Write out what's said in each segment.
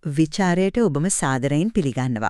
විචාරයට ඔබම සාදරයෙන් පිළිගන්නවා.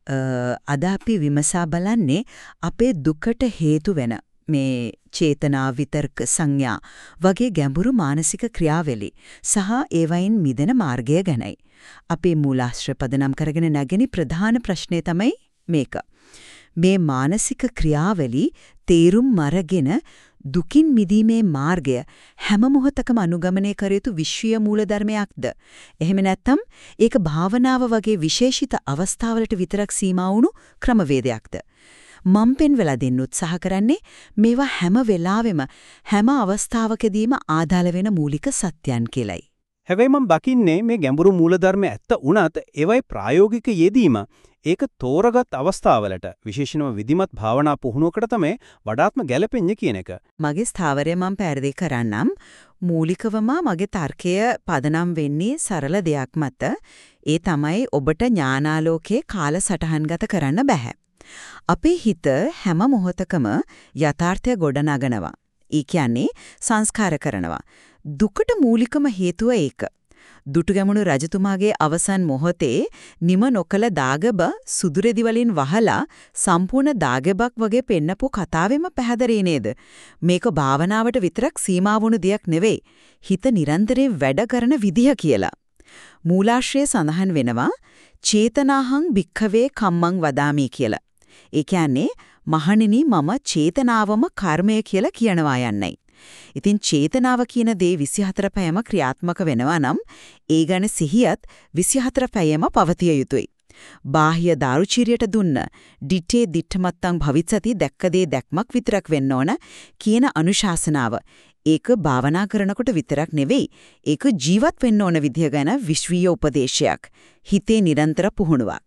අද අපි විමසා බලන්නේ අපේ දුකට හේතු වෙන මේ චේතනා විතර්ක සංඥා වගේ ගැඹුරු මානසික ක්‍රියාවලි සහ ඒවයින් මිදෙන මාර්ගය ගැනයි. අපේ මූලාශ්‍ර පදනම් කරගෙන නැගෙන ප්‍රධාන ප්‍රශ්නේ තමයි මේක. මේ මානසික ක්‍රියාවලි තේරුම් අරගෙන දුකින් මිදීමේ මාර්ගය හැම මොහොතකම අනුගමනය කර යුතු විශ්වීය මූලධර්මයක්ද? එහෙම නැත්නම් ඒක භාවනාව වගේ විශේෂිත අවස්ථාවලට විතරක් සීමා වුණු ක්‍රමවේදයක්ද? මම පෙන්වලා දෙන්න උත්සාහ කරන්නේ මේවා හැම වෙලාවෙම හැම අවස්ථාවකදීම ආදාළ වෙන මූලික සත්‍යයන් කියලයි. හැබැයි මම දකින්නේ මේ ගැඹුරු මූලධර්ම ඇත්ත උනත් ඒවයි ප්‍රායෝගික යෙදීම ඒක තෝරගත් අවස්ථාවලට විශේෂයෙන්ම විධිමත් භාවනා පුහුණුවකට තමයි වඩාත්ම ගැළපෙන්නේ කියන එක. මගේ ස්ථාවරය මම පැහැදිලි කරන්නම්. මූලිකවම මගේ තර්කය පදනම් වෙන්නේ සරල දෙයක් මත. ඒ තමයි ඔබට ඥානාලෝකයේ කාලසටහන්ගත කරන්න බෑ. අපේ හිත හැම මොහොතකම යථාර්ථය ගොඩනගනවා. ඒ කියන්නේ සංස්කාර කරනවා. දුකට මූලිකම හේතුව ඒක. දුටුගැමුණු රජතුමාගේ අවසන් මොහොතේ නිම නොකල දාගබ සුදුරෙදි වලින් වහලා සම්පූර්ණ දාගබක් වගේ පෙන්නපු කතාවෙම පැහැදිලි නේද? මේක භාවනාවට විතරක් සීමා වුණු දෙයක් නෙවෙයි. හිත නිරන්තරයෙන් වැඩ කරන විදිය කියලා. මූලාශ්‍රයේ සඳහන් වෙනවා චේතනාහං භික්ඛවේ කම්මං වදාමි කියලා. ඒ කියන්නේ මහණෙනි මම චේතනාවම කර්මය කියලා කියනවා යන්නයි. ඉතින් චේතනාව කියන දේ 24 පැයම ක්‍රියාත්මක වෙනවා නම් ඒ ගැන සිහියත් 24 පැයම පවතිය යුතුයි. බාහ්‍ය දාරුචීරියට දුන්න දිත්තේ දිත්තමත්තං භවිස්සති දැක්කදේ දැක්මක් විතරක් වෙන්න ඕන කියන අනුශාසනාව. ඒක භාවනා කරනකොට විතරක් නෙවෙයි ඒක ජීවත් වෙන්න ඕන විදිය ගැන විශ්වීය උපදේශයක්. හිතේ නිරන්තර පුහුණුවක්.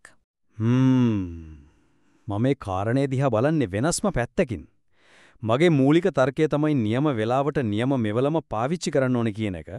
මම මේ කාරණේ දිහා බලන්නේ වෙනස්ම පැත්තකින්. මගේ මූලික තර්කය තමයි නියම වේලාවට නියම මෙවලම පාවිච්චි කරන්න ඕනේ කියන එක.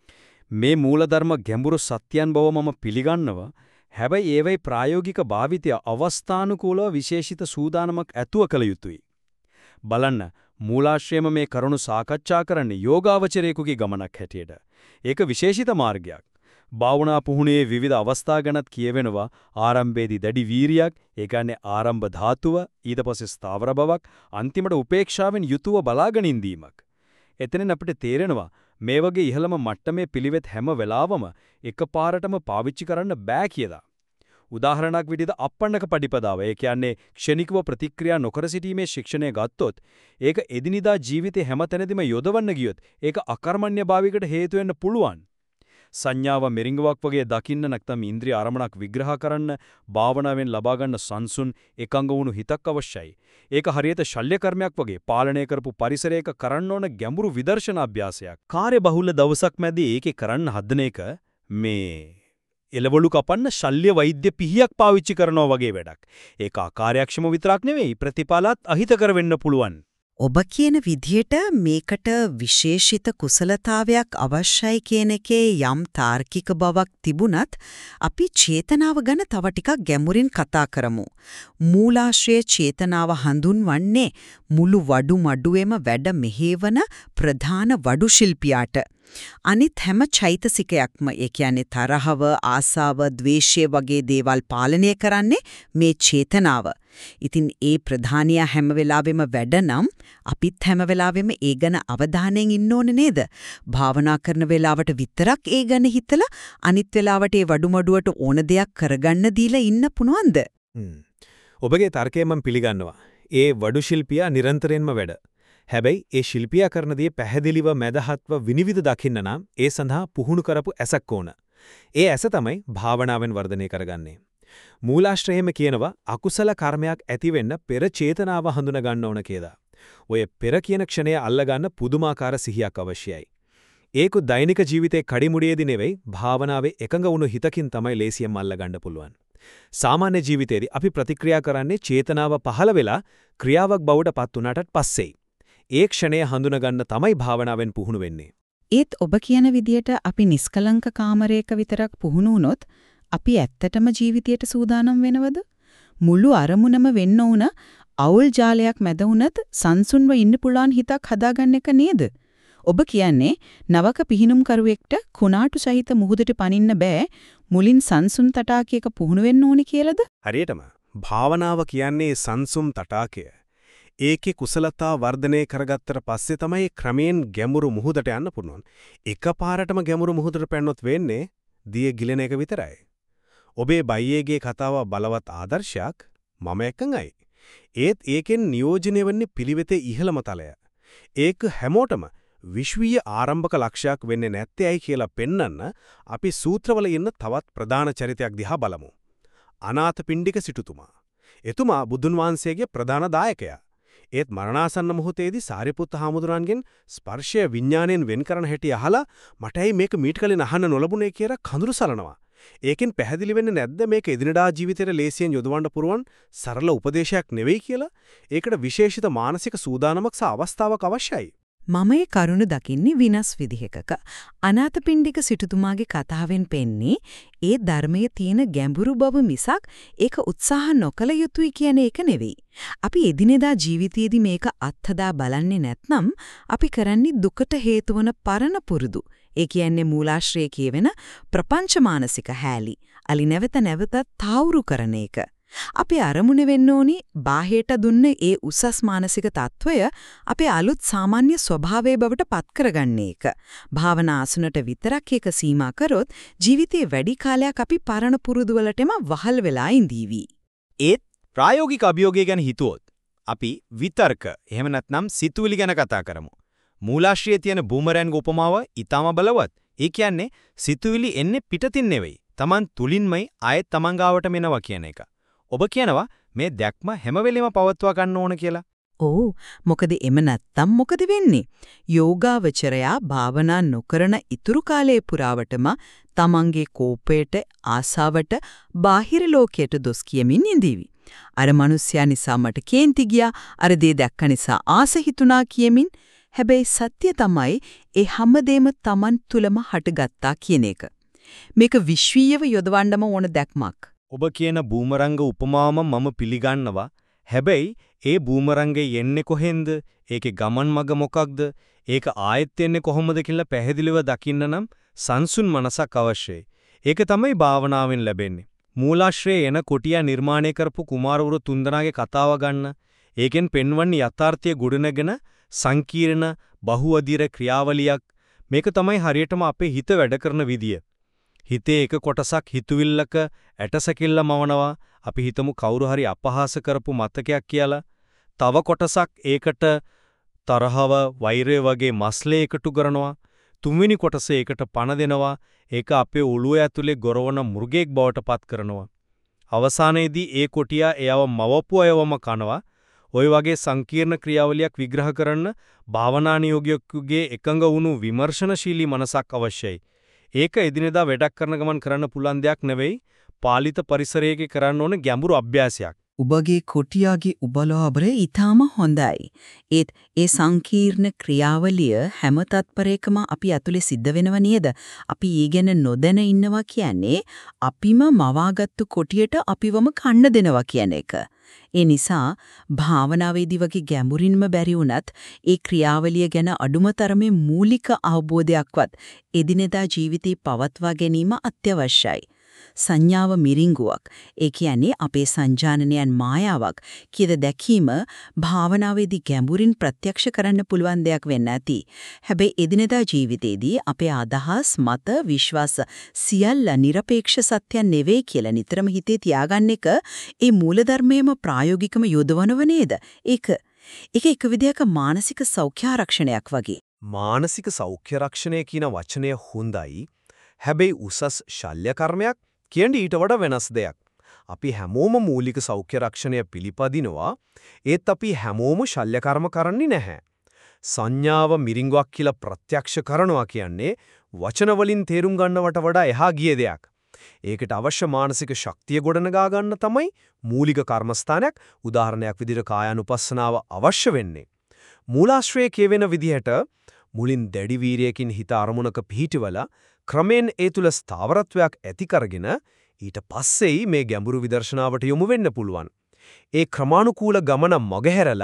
මේ මූලධර්ම ගැඹුරු සත්‍යයන් බව මම පිළිගන්නවා. හැබැයි ඒවයි ප්‍රායෝගික භාවිතය අවස්ථානුකූලව විශේෂිත සූදානමක් ඇතුව කළ යුතුයි. බලන්න මූලාශ්‍රයම මේ කරුණු සාකච්ඡා කරන්නේ යෝගාවචරයෙකුගේ ගමනක් හැටියට. ඒක විශේෂිත මාර්ගයක්. භාවනා පුහුණුවේ විවිධ අවස්ථා ගැනත් කියවෙනවා ආරම්භයේදී දැඩි වීරියක්, ඒ කියන්නේ ආරම්භ ධාතුව, ඊට පස්සේ ස්ථාවර බවක්, අන්තිමට උපේක්ෂාවෙන් යුතුව බලාගෙන ඉඳීමක්. එතනින් අපිට තේරෙනවා මේ වගේ ඉහළම මට්ටමේ පිළිවෙත් හැම වෙලාවම එකපාරටම පාවිච්චි කරන්න බෑ කියලා. උදාහරණයක් විදිහට අප්පන්නක පටිපදාව, ඒ කියන්නේ ක්ෂණිකව ප්‍රතික්‍රියා නොකර සිටීමේ ශික්ෂණය ගත්තොත් ඒක එදිනිදා ජීවිතේ හැම තැනදීම යොදවන්න ගියොත් ඒක අකර්මණ්‍යභාවයකට හේතු වෙන්න පුළුවන්. සංඥාව මෙරිඟුවක් වගේ දකින්න නැත්නම් ඉන්ද්‍රිය ආරමණක් විග්‍රහ කරන්න භාවනාවෙන් ලබා ගන්න සංසුන් එකඟ වුණු හිතක් අවශ්‍යයි. ඒක හරියට ශල්‍ය කර්මයක් වගේ පාලනය කරපු පරිසරයක කරන්න ඕන ගැඹුරු විදර්ශන අභ්‍යාසයක්. කාර්යබහුල දවසක් මැදි ඒකේ කරන්න හදන එක මේ එළවලු කපන්න ශල්‍ය වෛද්‍ය පිහියක් පාවිච්චි කරනවා වගේ වැඩක්. ඒක අකාර්යක්ෂම විතරක් නෙවෙයි ප්‍රතිඵලත් අහිතකර වෙන්න පුළුවන්. ඔබ කියන විදිහට මේකට විශේෂිත කුසලතාවයක් අවශ්‍යයි කියන එකේ යම් තාර්කික බවක් තිබුණත් අපි චේතනාව ගැන තව ටිකක් ගැඹුරින් කතා කරමු. මූලාශ්‍රයේ චේතනාව හඳුන්වන්නේ මුළු වඩු මඩුවේම වැඩ මෙහෙවන ප්‍රධාන වඩු ශිල්පියාට. අනිත් හැම චෛතසිකයක්ම ඒ කියන්නේ තරහව, ආසාව, ද්වේෂය වගේ දේවල් පාලනය කරන්නේ මේ චේතනාව. ඉතින් ඒ ප්‍රධානියා හැම වෙලාවෙම වැඩ නම් අපිත් හැම වෙලාවෙම ඒ ගැන අවධානයෙන් ඉන්න ඕනේ නේද? භාවනා කරන වෙලාවට විතරක් ඒ ගැන හිතලා අනිත් වෙලාවට ඒ වඩුමඩුවට ඕන දෙයක් කරගන්න දීලා ඉන්න පුණවන්ද? ඔබගේ තර්කය මම පිළිගන්නවා. ඒ වඩු ශිල්පියා නිරන්තරයෙන්ම වැඩ. හැබැයි ඒ ශිල්පියා කරන දේ පැහැදිලිව මැදහත්ව විනිවිද දකින්න නම් ඒ සඳහා පුහුණු කරපු ඇසක් ඕන. ඒ ඇස තමයි භාවනාවෙන් වර්ධනය කරගන්නේ. මූලාශ්‍රයේම කියනවා අකුසල කර්මයක් ඇති වෙන්න පෙර චේතනාව හඳුනා ගන්න ඕන කියලා. ඔය පෙර කියන ක්ෂණය අල්ලගන්න පුදුමාකාර සිහියක් අවශ්‍යයි. ඒක දෛනික ජීවිතේ කඩිමුඩියේදී නෙවෙයි භාවනාවේ එකඟ වුණු හිතකින් තමයි ලේසියෙන් අල්ලගන්න පුළුවන්. සාමාන්‍ය ජීවිතේදී අපි ප්‍රතික්‍රියා කරන්නේ චේතනාව පහළ වෙලා ක්‍රියාවක් බවට පත් වුණාට පස්සේ. ඒ ක්ෂණය හඳුනා ගන්න තමයි භාවනාවෙන් පුහුණු වෙන්නේ. ඒත් ඔබ කියන විදියට අපි නිස්කලංක කාමරයක විතරක් පුහුණු වුණොත් අපි ඇත්තටම ජීවිතයට සූදානම් වෙනවද? මුළු අරමුණම වෙන්න උන අවුල් ජාලයක් මැද වුණත් සංසුන්ව ඉන්න පුළුවන් හිතක් හදාගන්න එක නේද? ඔබ කියන්නේ නවක පිහිනුම්කරුවෙක්ට කුණාටු සහිත මුහුදට පනින්න බෑ මුලින් සංසුන් තටාකයක පුහුණු වෙන්න ඕනි කියලාද? හරියටම භාවනාව කියන්නේ සංසුම් තටාකය. ඒකේ කුසලතා වර්ධනය කරගත්තට පස්සේ තමයි ක්‍රමයෙන් ගැඹුරු මුහුදට යන්න පුළුවන්. එකපාරටම ගැඹුරු මුහුදට පැනනොත් වෙන්නේ දිය ගිලෙන එක විතරයි. ඔබේ බයියේගේ කතාව බලවත් ආදර්ශයක් මම එකඟයි. ඒත් ඒකෙන් නියෝජනය වෙන්නේ පිළිවෙතේ ඉහළම තලය. ඒක හැමෝටම විශ්වීය ආරම්භක ලක්ෂයක් වෙන්නේ නැත්තේ ඇයි කියලා පෙන්වන්න අපි සූත්‍රවල ඉන්න තවත් ප්‍රධාන චරිතයක් දිහා බලමු. අනාථපිණ්ඩික සිටුතුමා. එතුමා බුදුන් වහන්සේගේ ප්‍රධාන දායකයා. ඒත් මරණාසන්න මොහොතේදී සාරිපුත්ත හාමුදුරන්ගෙන් ස්පර්ශය විඥාණයෙන් වෙන් කරන හැටි අහලා මට ඇයි මේක මීට කලින් අහන්න නොලබුණේ කියලා කඳුළු සලනවා. ඒකෙන් පැහැදිලි වෙන්නේ නැද්ද මේක එදිනදා ජීවිතේට ලේසියෙන් යොදවන්න පුරුවන් සරල උපදේශයක් නෙවෙයි කියලා? ඒකට විශේෂිත මානසික සූදානමක් සහ අවස්ථාවක් අවශ්‍යයි. මම ඒ කරුණ දකින්නේ විනස් විදිහකක. අනාථපිණ්ඩික සිටුතුමාගේ කතාවෙන් පෙන්නේ ඒ ධර්මයේ තියෙන ගැඹුරු බව මිසක් ඒක උත්සාහ නොකළ යුතුයි කියන එක නෙවෙයි. අපි එදිනෙදා ජීවිතයේදී මේක අත්හදා බලන්නේ නැත්නම් අපි කරන්නේ දුකට හේතු වන පරණ පුරුදු. ඒ කියන්නේ මූලාශ්‍රයේ කියවෙන ප්‍රපංච මානසික හැලී. අලි නැවත නැවතත් තාවුරු කරන එක. අපි අරමුණ වෙන්න ඕනි බාහිරට දුන්න ඒ උසස් මානසික තත්වය අපේ අලුත් සාමාන්‍ය ස්වභාවයේ බවට පත් කරගන්න එක. භාවනා ආසනට විතරක් එක සීමා කරොත් ජීවිතේ වැඩි කාලයක් අපි පරණ පුරුදු වලටම වහල් වෙලා ඉඳීවි. ඒත් ප්‍රායෝගික අභියෝගය ගැන හිතුවොත් අපි විතර්ක එහෙම නැත්නම් සිතුවිලි ගැන කතා කරමු. මූලාශ්‍රයේ තියෙන බූමරෑන්ගේ උපමාව ඊටම බලවත්. ඒ කියන්නේ සිතුවිලි එන්නේ පිටතින් නෙවෙයි. Taman තුලින්මයි ආයෙත් Taman ගාවට මෙනවා කියන එක. ඔබ කියනවා මේ දැක්ම හැම වෙලෙම පවත්වා ගන්න ඕන කියලා. ඕ මොකද එම නැත්තම් මොකද වෙන්නේ? යෝගාවචරයා භාවනා නොකරන ඉතුරු කාලයේ පුරාවටම තමන්ගේ කෝපයට ආසාවට බාහිර ලෝකයට දොස් කියමින් ඉඳීවි. අර මිනිස්යා නිසා මට කේන්ති ගියා, අර දේ දැක්ක නිසා ආස හිතුණා කියමින්. හැබැයි සත්‍ය තමයි ඒ හැමදේම තමන් තුලම හටගත්තා කියන එක. මේක විශ්වීයව යොදවන්නම ඕන දැක්මක්. ඔබ කියන බූමරංග උපමාවම මම පිළිගන්නවා. හැබැයි ඒ බූමරංගේ යන්නේ කොහෙන්ද? ඒකේ ගමන් මඟ මොකක්ද? ඒක ආයෙත් එන්නේ කොහොමද කියලා පැහැදිලිව දකින්න නම් සංසුන් මනසක් අවශ්‍යයි. ඒක තමයි භාවනාවෙන් ලැබෙන්නේ. මූලාශ්‍රයේ එන කොටියා නිර්මාණය කරපු කුමාරවරු තුන්දෙනාගේ කතාව ගන්න. ඒකෙන් පෙන්වන්නේ යථාර්ථයේ ගොඩනගෙන සංකීර්ණ බහුවදිර ක්‍රියාවලියක්. මේක තමයි හරියටම අපේ හිත වැඩ කරන විදිය. හිතේ එක කොටසක් හිතුවිල්ලක ඇටසැකිල්ල මවනවා. අපි හිතමු කවුරු හරි අපහාස කරපු මතකයක් කියලා. තව කොටසක් ඒකට තරහව, වෛරය වගේ මස්ලේ එකතු කරනවා. තුන්වෙනි කොටස ඒකට පණ දෙනවා. ඒක අපේ ඔළුව ඇතුලේ ගොරවන මුර්ගෙක් බවට පත් කරනවා. අවසානයේදී ඒ කොටියා එයව මවපු අයවම කනවා. ওই වගේ සංකීර්ණ ක්‍රියාවලියක් විග්‍රහ කරන්න භාවනානියෝගියෙකුගේ එකඟ වුණු විමර්ශනශීලී මනසක් අවශ්‍යයි. ඒක එදිනෙදා වැඩක් කරන ගමන් කරන්න පුළුවන් දෙයක් නෙවෙයි. පාලිත පරිසරයක කරන්න ඕන ගැඹුරු අභ්‍යාසයක්. ඔබගේ කොටියාගේ උබලාබරේ ඊටාම හොඳයි. ඒත් ඒ සංකීර්ණ ක්‍රියාවලිය හැම තත්පරයකම අපි ඇතුලේ සිද්ධ වෙනව නේද? අපි ඊගෙන නොදැන ඉන්නවා කියන්නේ අපිම මවාගත්තු කොටියට අපිවම කන්න දෙනවා කියන එක. ඒ නිසා භාවනාවේදී වගේ ගැඹුරින්ම බැරි වුණත් ඒ ක්‍රියාවලිය ගැන අඩුම තරමේ මූලික අවබෝධයක්වත් එදිනෙදා ජීවිතේ පවත්වා ගැනීම අත්‍යවශ්‍යයි. සංඥාව මිරිඟුවක්. ඒ කියන්නේ අපේ සංජානනයන් මායාවක් කියද දැකීම භාවනාවේදී ගැඹුරින් ප්‍රත්‍යක්ෂ කරන්න පුළුවන් දෙයක් වෙන්න ඇති. හැබැයි එදිනෙදා ජීවිතේදී අපේ අදහස්, මත, විශ්වාස සියල්ල নিরপেক্ষ සත්‍ය නෙවෙයි කියලා නිතරම හිතේ තියාගන්න එක ඒ මූලධර්මයේම ප්‍රායෝගිකව යොදවනව නේද? ඒක එක විදිහක මානසික සෞඛ්‍ය ආරක්ෂණයක් වගේ. මානසික සෞඛ්‍ය රක්ෂණය කියන වචනය හොඳයි. හැබැයි උසස් ශල්‍ය කර්මයක් කියන්නේ ඊට වඩා වෙනස් දෙයක්. අපි හැමෝම මූලික සෞඛ්‍ය රක්ෂණය පිළිපදිනවා. ඒත් අපි හැමෝම ශල්‍ය කර්ම කරන්නේ නැහැ. සංඥාව මිරිඟුවක් කියලා ප්‍රත්‍යක්ෂ කරනවා කියන්නේ වචන වලින් තේරුම් ගන්නවට වඩා එහා ගිය දෙයක්. ඒකට අවශ්‍ය මානසික ශක්තිය ගොඩනගා ගන්න තමයි මූලික කර්මස්ථානයක් උදාහරණයක් විදිහට කායානුපස්සනාව අවශ්‍ය වෙන්නේ. මූලාශ්‍රයේ කියවෙන විදිහට මුලින් දැඩි වීරියකින් හිත අරමුණක පිහිටවලා ක්‍රමෙන් ඒ තුල ස්ථාවරත්වයක් ඇති කරගෙන ඊට පස්සෙයි මේ ගැඹුරු විදර්ශනාවට යොමු වෙන්න පුළුවන්. ඒ ක්‍රමානුකූල ගමන මගහැරලා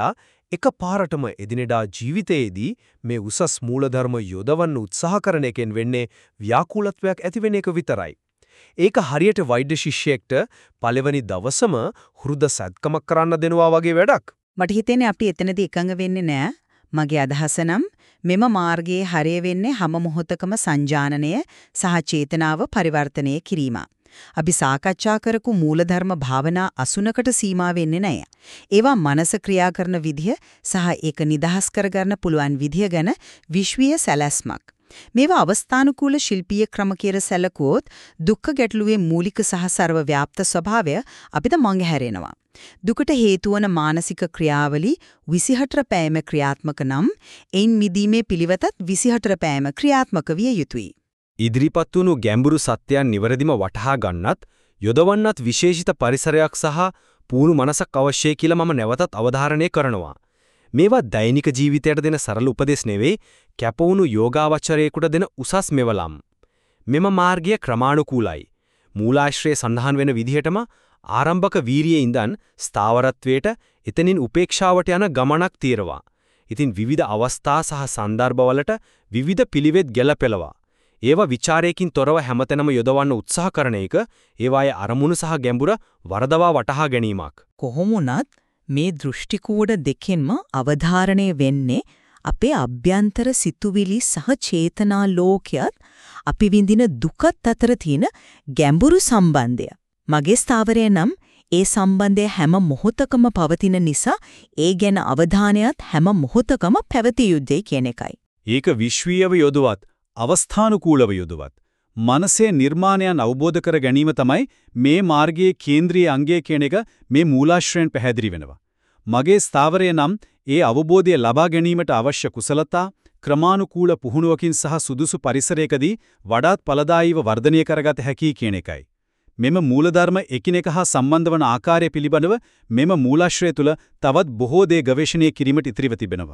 එකපාරටම එදිනෙදා ජීවිතයේදී මේ උසස් මූලධර්ම යොදවන්න උත්සාහ කරන එකෙන් වෙන්නේ ව්‍යාකූලත්වයක් ඇතිවෙන එක විතරයි. ඒක හරියට වෛද්‍ය ශිෂ්‍යයෙක්ට පළවෙනි දවසම හෘද සැත්කමක් කරන්න දෙනවා වගේ වැඩක්. මට හිතෙන්නේ අපි එතනදී එකඟ වෙන්නේ නෑ. මගේ අදහස නම් මෙම මාර්ගයේ හරය වෙන්නේ හැම මොහොතකම සංජානනය සහ චේතනාව පරිවර්තනය කිරීම. අපි සාකච්ඡා කරපු මූලධර්ම භාවනා අසුනකට සීමා වෙන්නේ නැහැ. ඒවා මනස ක්‍රියා කරන විදිහ සහ ඒක නිදහස් කරගන්න පුළුවන් විදිහ ගැන විශ්වීය සැලැස්මක්. මේවා අවස්ථානුකූල ශිල්පීය ක්‍රම කියලා සැලකුවොත් දුක්ඛ ගැටලුවේ මූලික සහ ਸਰව ව්‍යාප්ත ස්වභාවය අපිට මඟහැරෙනවා. දුකට හේතු වන මානසික ක්‍රියාවලි 24 පැයම ක්‍රියාත්මක නම් එයින් මිදීමේ පිළිවෙතත් 24 පැයම ක්‍රියාත්මක විය යුතුයි. ඉදිරිපත් වුණු ගැඹුරු සත්‍යයන් නිවැරදිම වටහා ගන්නත් යොදවන්නත් විශේෂිත පරිසරයක් සහ පූර්ණ මනසක් අවශ්‍යයි කියලා මම නැවතත් අවධාරණය කරනවා. මේවා දෛනික ජීවිතයට දෙන සරල උපදෙස් නෙවෙයි කැපවුණු යෝගාවචරයෙකුට දෙන උසස් මෙවලම්. මෙම මාර්ගය ක්‍රමානුකූලයි. මූලාශ්‍රයේ සඳහන් වෙන විදිහටම ආරම්භක වීරියේ ඉඳන් ස්ථාවරත්වයට එතනින් උපේක්ෂාවට යන ගමනක් తీරවා. ඉතින් විවිධ අවස්ථා සහ સંદર્ભවලට විවිධ පිළිවෙත් ගැලපෙලවා. ඒවා ਵਿਚාරයකින් තොරව හැමතැනම යොදවන්න උත්සාහ කරන එක ඒවායේ අරමුණු සහ ගැඹුර වරදවා වටහා ගැනීමක්. කොහොමුණත් මේ දෘෂ්ටි කෝඩ දෙකෙන්ම අවධාරණය වෙන්නේ අපේ අභ්‍යන්තර සිතුවිලි සහ චේතනා ලෝකයත් අපි විඳින දුකත් අතර තියෙන ගැඹුරු සම්බන්ධය. මගේ ස්ථාවරය නම් ඒ සම්බන්ධය හැම මොහොතකම පවතින නිසා ඒ ගැන අවධානයත් හැම මොහොතකම පැවතිය යුත්තේ කියන එකයි. ඒක විශ්වීයව යොදවත් අවස්ථානුකූලව යොදවත් මනසේ නිර්මාණයන් අවබෝධ කර ගැනීම තමයි මේ මාර්ගයේ කේන්ද්‍රීය අංගය කියන එක මේ මූලාශ්‍රයෙන් පැහැදිලි වෙනවා. මගේ ස්ථාවරය නම් ඒ අවබෝධය ලබා ගැනීමට අවශ්‍ය කුසලතා ක්‍රමානුකූල පුහුණුවකින් සහ සුදුසු පරිසරයකදී වඩාත් ඵලදායීව වර්ධනය කරගත හැකි කියන එකයි. මෙම මූලධර්ම එකිනෙක හා සම්බන්ධ වන ආකාරය පිළිබඳව මෙම මූලාශ්‍රය තුල තවත් බොහෝ දේ ගවේෂණය කිරීමට ඉතිරිව තිබෙනවා.